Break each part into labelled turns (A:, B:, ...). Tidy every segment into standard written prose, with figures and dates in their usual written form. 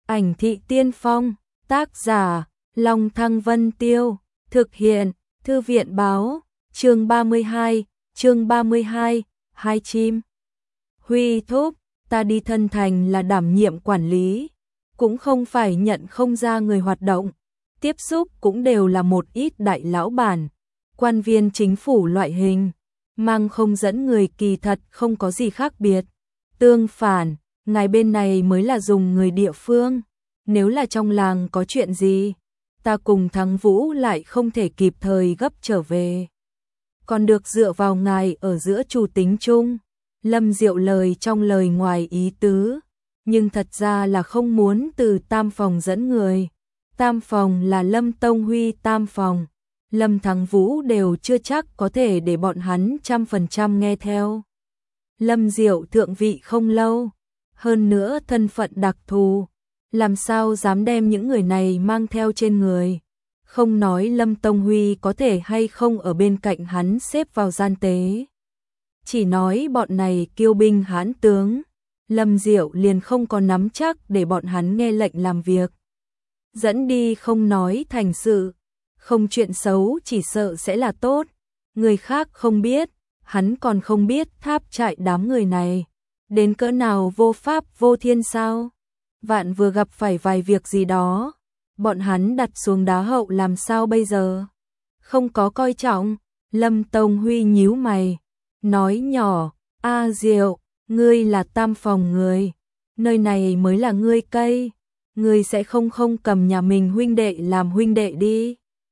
A: Ảnh thị tiên phong, tác giả, Long Thăng Vân Tiêu, thực hiện, Thư viện báo, chương 32, hai chim. Huy thúc, ta đi thân thành là đảm nhiệm quản lý, cũng không phải nhận không ra người hoạt động, tiếp xúc cũng đều là một ít đại lão bản, quan viên chính phủ loại hình, mang không dẫn người kỳ thật không có gì khác biệt. Tương phản, ngài bên này mới là dùng người địa phương, nếu là trong làng có chuyện gì, ta cùng Thắng Vũ lại không thể kịp thời gấp trở về. Còn được dựa vào ngài ở giữa chủ tính chung. Lâm Diệu lời trong lời ngoài ý tứ, nhưng thật ra là không muốn từ tam phòng dẫn người. Tam phòng là Lâm Tông Huy tam phòng, Lâm Thắng Vũ đều chưa chắc có thể để bọn hắn 100% nghe theo. Lâm Diệu thượng vị không lâu, hơn nữa thân phận đặc thù, làm sao dám đem những người này mang theo trên người. Không nói Lâm Tông Huy có thể hay không ở bên cạnh hắn xếp vào gian tế, chỉ nói bọn này kiêu binh hãn tướng, Lâm Diệu liền không có nắm chắc để bọn hắn nghe lệnh làm việc. Dẫn đi không nói thành sự, không chuyện xấu chỉ sợ sẽ là tốt, người khác không biết, hắn còn không biết tháp trại đám người này đến cỡ nào vô pháp vô thiên sao. Vạn vừa gặp phải vài việc gì đó, bọn hắn đặt xuống đá hậu làm sao bây giờ? Không có coi trọng. Lâm Tông Huy nhíu mày, nói nhỏ, A Diệu, ngươi là tam phòng người, nơi này mới là ngươi cây, ngươi sẽ không cầm nhà mình huynh đệ làm huynh đệ đi.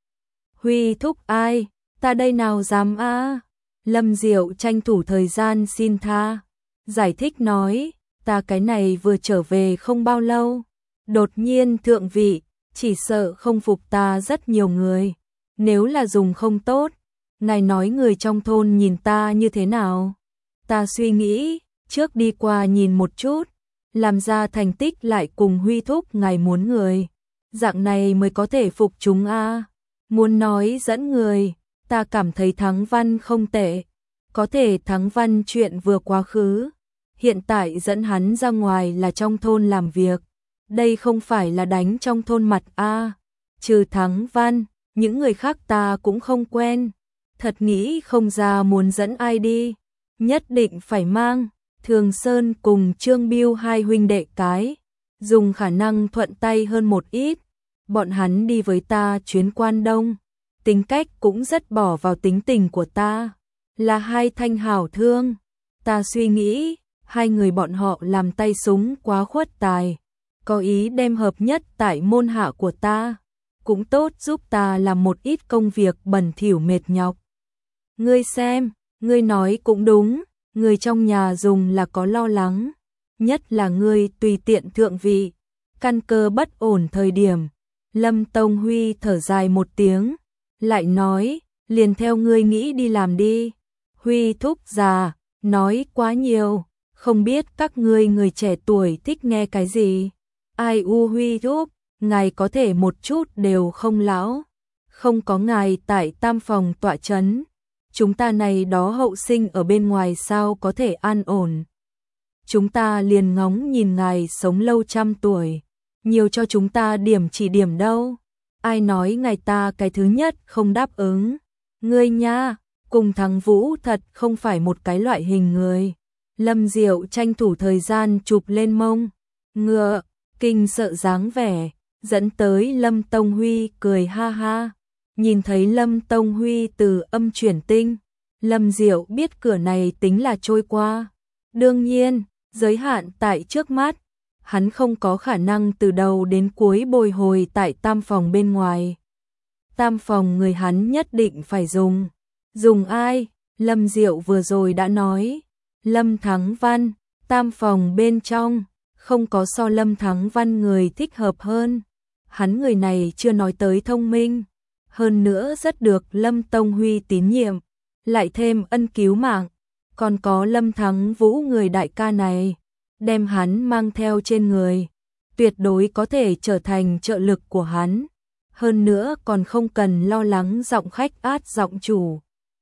A: Huy thúc ai, ta đây nào dám a? Lâm Diệu tranh thủ thời gian xin tha, giải thích nói, ta cái này vừa trở về không bao lâu, đột nhiên thượng vị, chỉ sợ không phục ta rất nhiều người, nếu là dùng không tốt, ngài nói người trong thôn nhìn ta như thế nào? Ta suy nghĩ, trước đi qua nhìn một chút, làm ra thành tích lại cùng Huy thúc ngài muốn người, dạng này mới có thể phục chúng a. Muốn nói dẫn người, ta cảm thấy Thắng Văn không tệ, có thể Thắng Văn chuyện vừa quá khứ, hiện tại dẫn hắn ra ngoài là trong thôn làm việc, đây không phải là đánh trong thôn mặt a. Trừ Thắng Văn, những người khác ta cũng không quen, thật nghĩ không ra muốn dẫn ai đi, nhất định phải mang Thường Sơn cùng Trương Biêu hai huynh đệ cái, dùng khả năng thuận tay hơn một ít, bọn hắn đi với ta chuyến Quan Đông, tính cách cũng rất bỏ vào tính tình của ta, là hai thanh hảo thương, ta suy nghĩ, hai người bọn họ làm tay súng quá khuất tài, có ý đem hợp nhất tại môn hạ của ta, cũng tốt giúp ta làm một ít công việc bẩn thỉu mệt nhọc. Ngươi xem, ngươi nói cũng đúng, người trong nhà dùng là có lo lắng, nhất là ngươi tùy tiện thượng vị, căn cơ bất ổn thời điểm. Lâm Tông Huy thở dài một tiếng, lại nói, liền theo ngươi nghĩ đi làm đi. Huy thúc già, nói quá nhiều, không biết các ngươi người trẻ tuổi thích nghe cái gì. Ai u Huy thúc, ngài có thể một chút đều không lão, không có ngài tại tam phòng tọa chấn, chúng ta này đó hậu sinh ở bên ngoài sao có thể an ổn. Chúng ta liền ngóng nhìn ngài sống lâu 100 tuổi, nhiều cho chúng ta điểm chỉ điểm đâu. Ai nói ngài ta cái thứ nhất không đáp ứng. Ngươi nha, cùng Thắng Vũ thật không phải một cái loại hình người. Lâm Diệu tranh thủ thời gian chụp lên mông, ngựa, kinh sợ dáng vẻ, dẫn tới Lâm Tông Huy cười ha ha. Nhìn thấy Lâm Tông Huy từ âm chuyển tinh, Lâm Diệu biết cửa này tính là trôi qua. Đương nhiên, giới hạn tại trước mắt, hắn không có khả năng từ đầu đến cuối bồi hồi tại tam phòng bên ngoài. Tam phòng người hắn nhất định phải dùng. Dùng ai? Lâm Diệu vừa rồi đã nói. Lâm Thắng Văn, tam phòng bên trong, không có so Lâm Thắng Văn người thích hợp hơn. Hắn người này chưa nói tới thông minh, hơn nữa rất được Lâm Tông Huy tín nhiệm, lại thêm ân cứu mạng, còn có Lâm Thắng Vũ người đại ca này, đem hắn mang theo trên người, tuyệt đối có thể trở thành trợ lực của hắn, hơn nữa còn không cần lo lắng giọng khách át giọng chủ.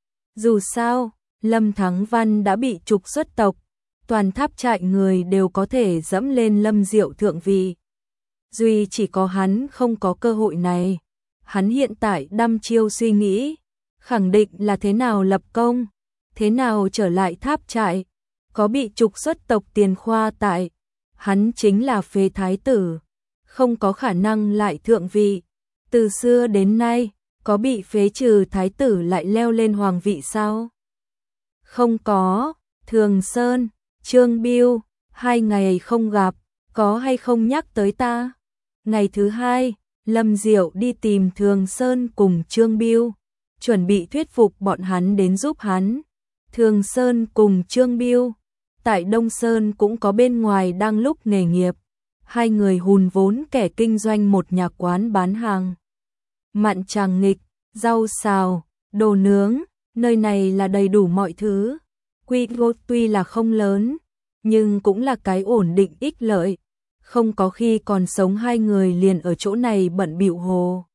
A: Dù sao, Lâm Thắng Văn đã bị trục xuất tộc, toàn tháp trại người đều có thể dẫm lên Lâm Diệu thượng vị. duy chỉ có hắn không có cơ hội này. Hắn hiện tại đăm chiêu suy nghĩ, khẳng định là thế nào lập công, thế nào trở lại tháp trại, có bị trục xuất tộc Tiền Khoa tại. Hắn chính là phế thái tử, không có khả năng lại thượng vị. Từ xưa đến nay, có bị phế trừ thái tử lại leo lên hoàng vị sao? Không có. Thường Sơn, Trương Biêu, 2 ngày không gặp, có hay không nhắc tới ta? Ngày thứ 2, Lâm Diệu đi tìm Thường Sơn cùng Trương Biêu, chuẩn bị thuyết phục bọn hắn đến giúp hắn. Thường Sơn cùng Trương Biêu, tại Đông Sơn cũng có bên ngoài đang lúc nghề nghiệp. 2 người hùn vốn kẻ kinh doanh một nhà quán bán hàng mặn tràng nghịch, rau xào, đồ nướng, nơi này là đầy đủ mọi thứ. Quy mô tuy là không lớn, nhưng cũng là cái ổn định ích lợi. Không có khi còn sống 2 người liền ở chỗ này bận bịu hồ.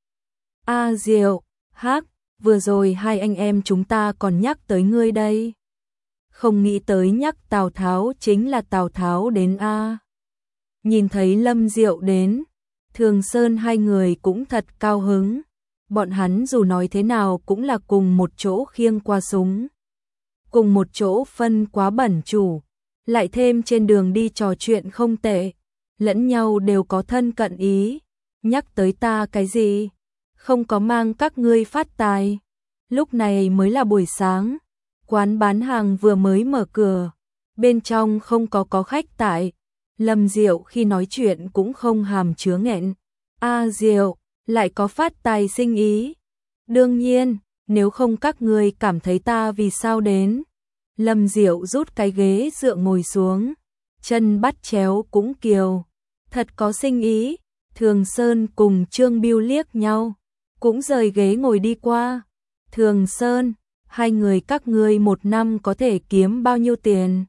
A: Diệu, Hắc, vừa rồi 2 anh em chúng ta còn nhắc tới ngươi đây. Không nghĩ tới nhắc Tào Tháo chính là Tào Tháo đến a. Nhìn thấy Lâm Diệu đến, Thường Sơn 2 người cũng thật cao hứng. Bọn hắn dù nói thế nào cũng là cùng một chỗ khiêng qua súng, cùng một chỗ phân quá bẩn chủ, lại thêm trên đường đi trò chuyện không tệ, lẫn nhau đều có thân cận ý. Nhắc tới ta cái gì? Không có mang các ngươi phát tài. Lúc này mới là buổi sáng, quán bán hàng vừa mới mở cửa, bên trong không có khách tại. Lâm Diệu khi nói chuyện cũng không hàm chứa nghẹn. Diệu, lại có phát tài sinh ý. Đương nhiên, nếu không các ngươi cảm thấy ta vì sao đến. Lâm Diệu rút cái ghế dựa ngồi xuống, chân bắt chéo cũng kiều. Thật có sinh ý. Thường Sơn cùng Trương Biêu liếc nhau, cũng rời ghế ngồi đi qua. Thường Sơn, 2 người các ngươi 1 năm có thể kiếm bao nhiêu tiền?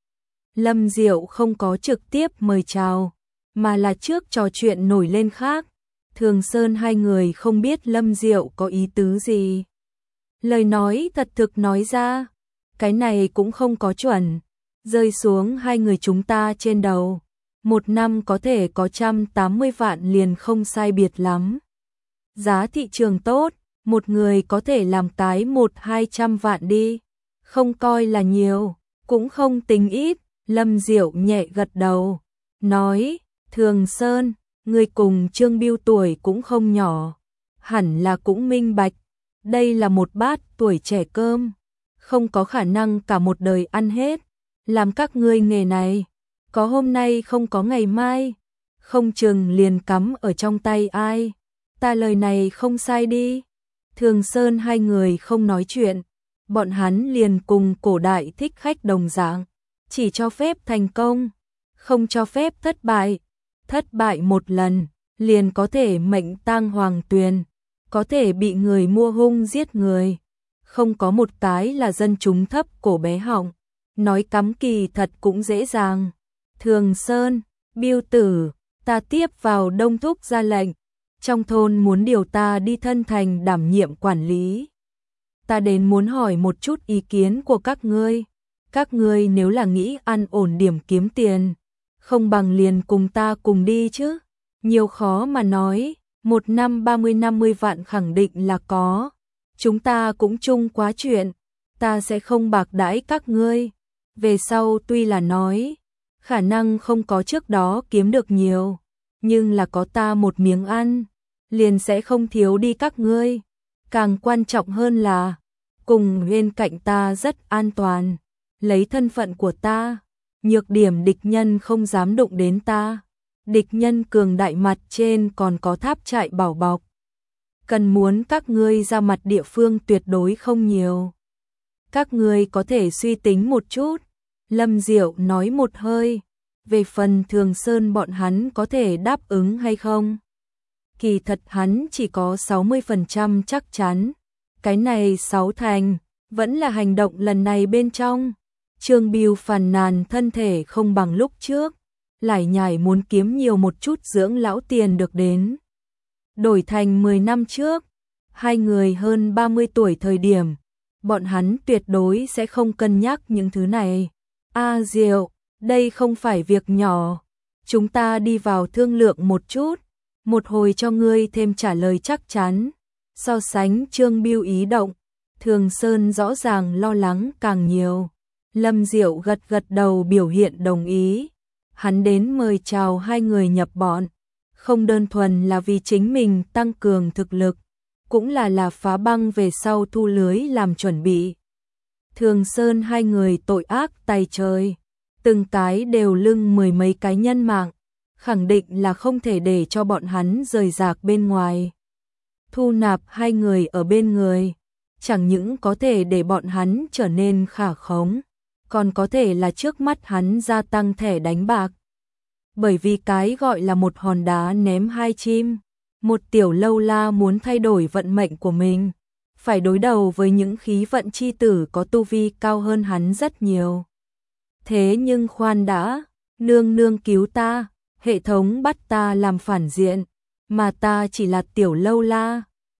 A: Lâm Diệu không có trực tiếp mời chào, mà là trước trò chuyện nổi lên khác. Thường Sơn 2 người không biết Lâm Diệu có ý tứ gì. Lời nói thật thực nói ra, cái này cũng không có chuẩn, rơi xuống 2 người chúng ta trên đầu. 1 năm có thể có 180 vạn liền không sai biệt lắm. Giá thị trường tốt, một người có thể làm cái 100-200 vạn đi, không coi là nhiều, cũng không tính ít. Lâm Diệu nhẹ gật đầu, nói, Thường Sơn, người cùng Trương Biêu tuổi cũng không nhỏ, hẳn là cũng minh bạch, đây là một bát tuổi trẻ cơm, không có khả năng cả một đời ăn hết. Làm các ngươi nghề này, có hôm nay không có ngày mai, không chừng liền cắm ở trong tay ai. Ta lời này không sai đi. Thường Sơn 2 người không nói chuyện, bọn hắn liền cùng cổ đại thích khách đồng dạng, chỉ cho phép thành công, không cho phép thất bại. Thất bại 1 lần, liền có thể mệnh tang hoàng tuyền, có thể bị người mua hung giết người. Không có một cái là dân chúng thấp cổ bé họng, nói cắm kỳ thật cũng dễ dàng. Thường Sơn, Biêu tử, ta tiếp vào Đông Thúc ra lệnh, trong thôn muốn điều ta đi Thân Thành đảm nhiệm quản lý. Ta đến muốn hỏi một chút ý kiến của các ngươi. Các ngươi nếu là nghĩ ăn ổn điểm kiếm tiền, không bằng liền cùng ta cùng đi chứ. Nhiều khó mà nói, 1 năm 30-50 vạn khẳng định là có. Chúng ta cũng chung quá chuyện, ta sẽ không bạc đãi các ngươi. Về sau tuy là nói, khả năng không có trước đó kiếm được nhiều, nhưng là có ta một miếng ăn, liền sẽ không thiếu đi các ngươi. Càng quan trọng hơn là, cùng bên cạnh ta rất an toàn, lấy thân phận của ta, nhược điểm địch nhân không dám đụng đến ta. Địch nhân cường đại mặt trên còn có tháp trại bảo bọc. Cần muốn các ngươi ra mặt địa phương tuyệt đối không nhiều. Các ngươi có thể suy tính một chút. Lâm Diệu nói một hơi. Về phần Thường Sơn bọn hắn có thể đáp ứng hay không? Kỳ thật hắn chỉ có 60% chắc chắn. Cái này 6 thành, vẫn là hành động lần này bên trong. Trương Biêu phàn nàn thân thể không bằng lúc trước, lải nhải muốn kiếm nhiều một chút dưỡng lão tiền được đến. Đổi thành 10 năm trước, 2 người hơn 30 tuổi thời điểm, bọn hắn tuyệt đối sẽ không cân nhắc những thứ này. Diệu, đây không phải việc nhỏ, chúng ta đi vào thương lượng một chút. một hồi cho ngươi thêm trả lời chắc chắn. So sánh Trương Bưu ý động, Thường Sơn rõ ràng lo lắng càng nhiều. Lâm Diệu gật gật đầu biểu hiện đồng ý. Hắn đến mời chào hai người nhập bọn, không đơn thuần là vì chính mình tăng cường thực lực, cũng là phá băng về sau thu lưới làm chuẩn bị. Thường Sơn hai người tội ác tày trời, từng cái đều lưng mười mấy cái nhân mạng, khẳng định là không thể để cho bọn hắn rời rạc bên ngoài. Thu nạp hai người ở bên người, chẳng những có thể để bọn hắn trở nên khả khống, còn có thể là trước mắt hắn gia tăng thẻ đánh bạc. Bởi vì cái gọi là một hòn đá ném hai chim, một tiểu lâu la muốn thay đổi vận mệnh của mình, phải đối đầu với những khí vận chi tử có tu vi cao hơn hắn rất nhiều. Thế nhưng khoan đã, nương nương cứu ta, hệ thống bắt ta làm phản diện, mà ta chỉ là tiểu lâu la,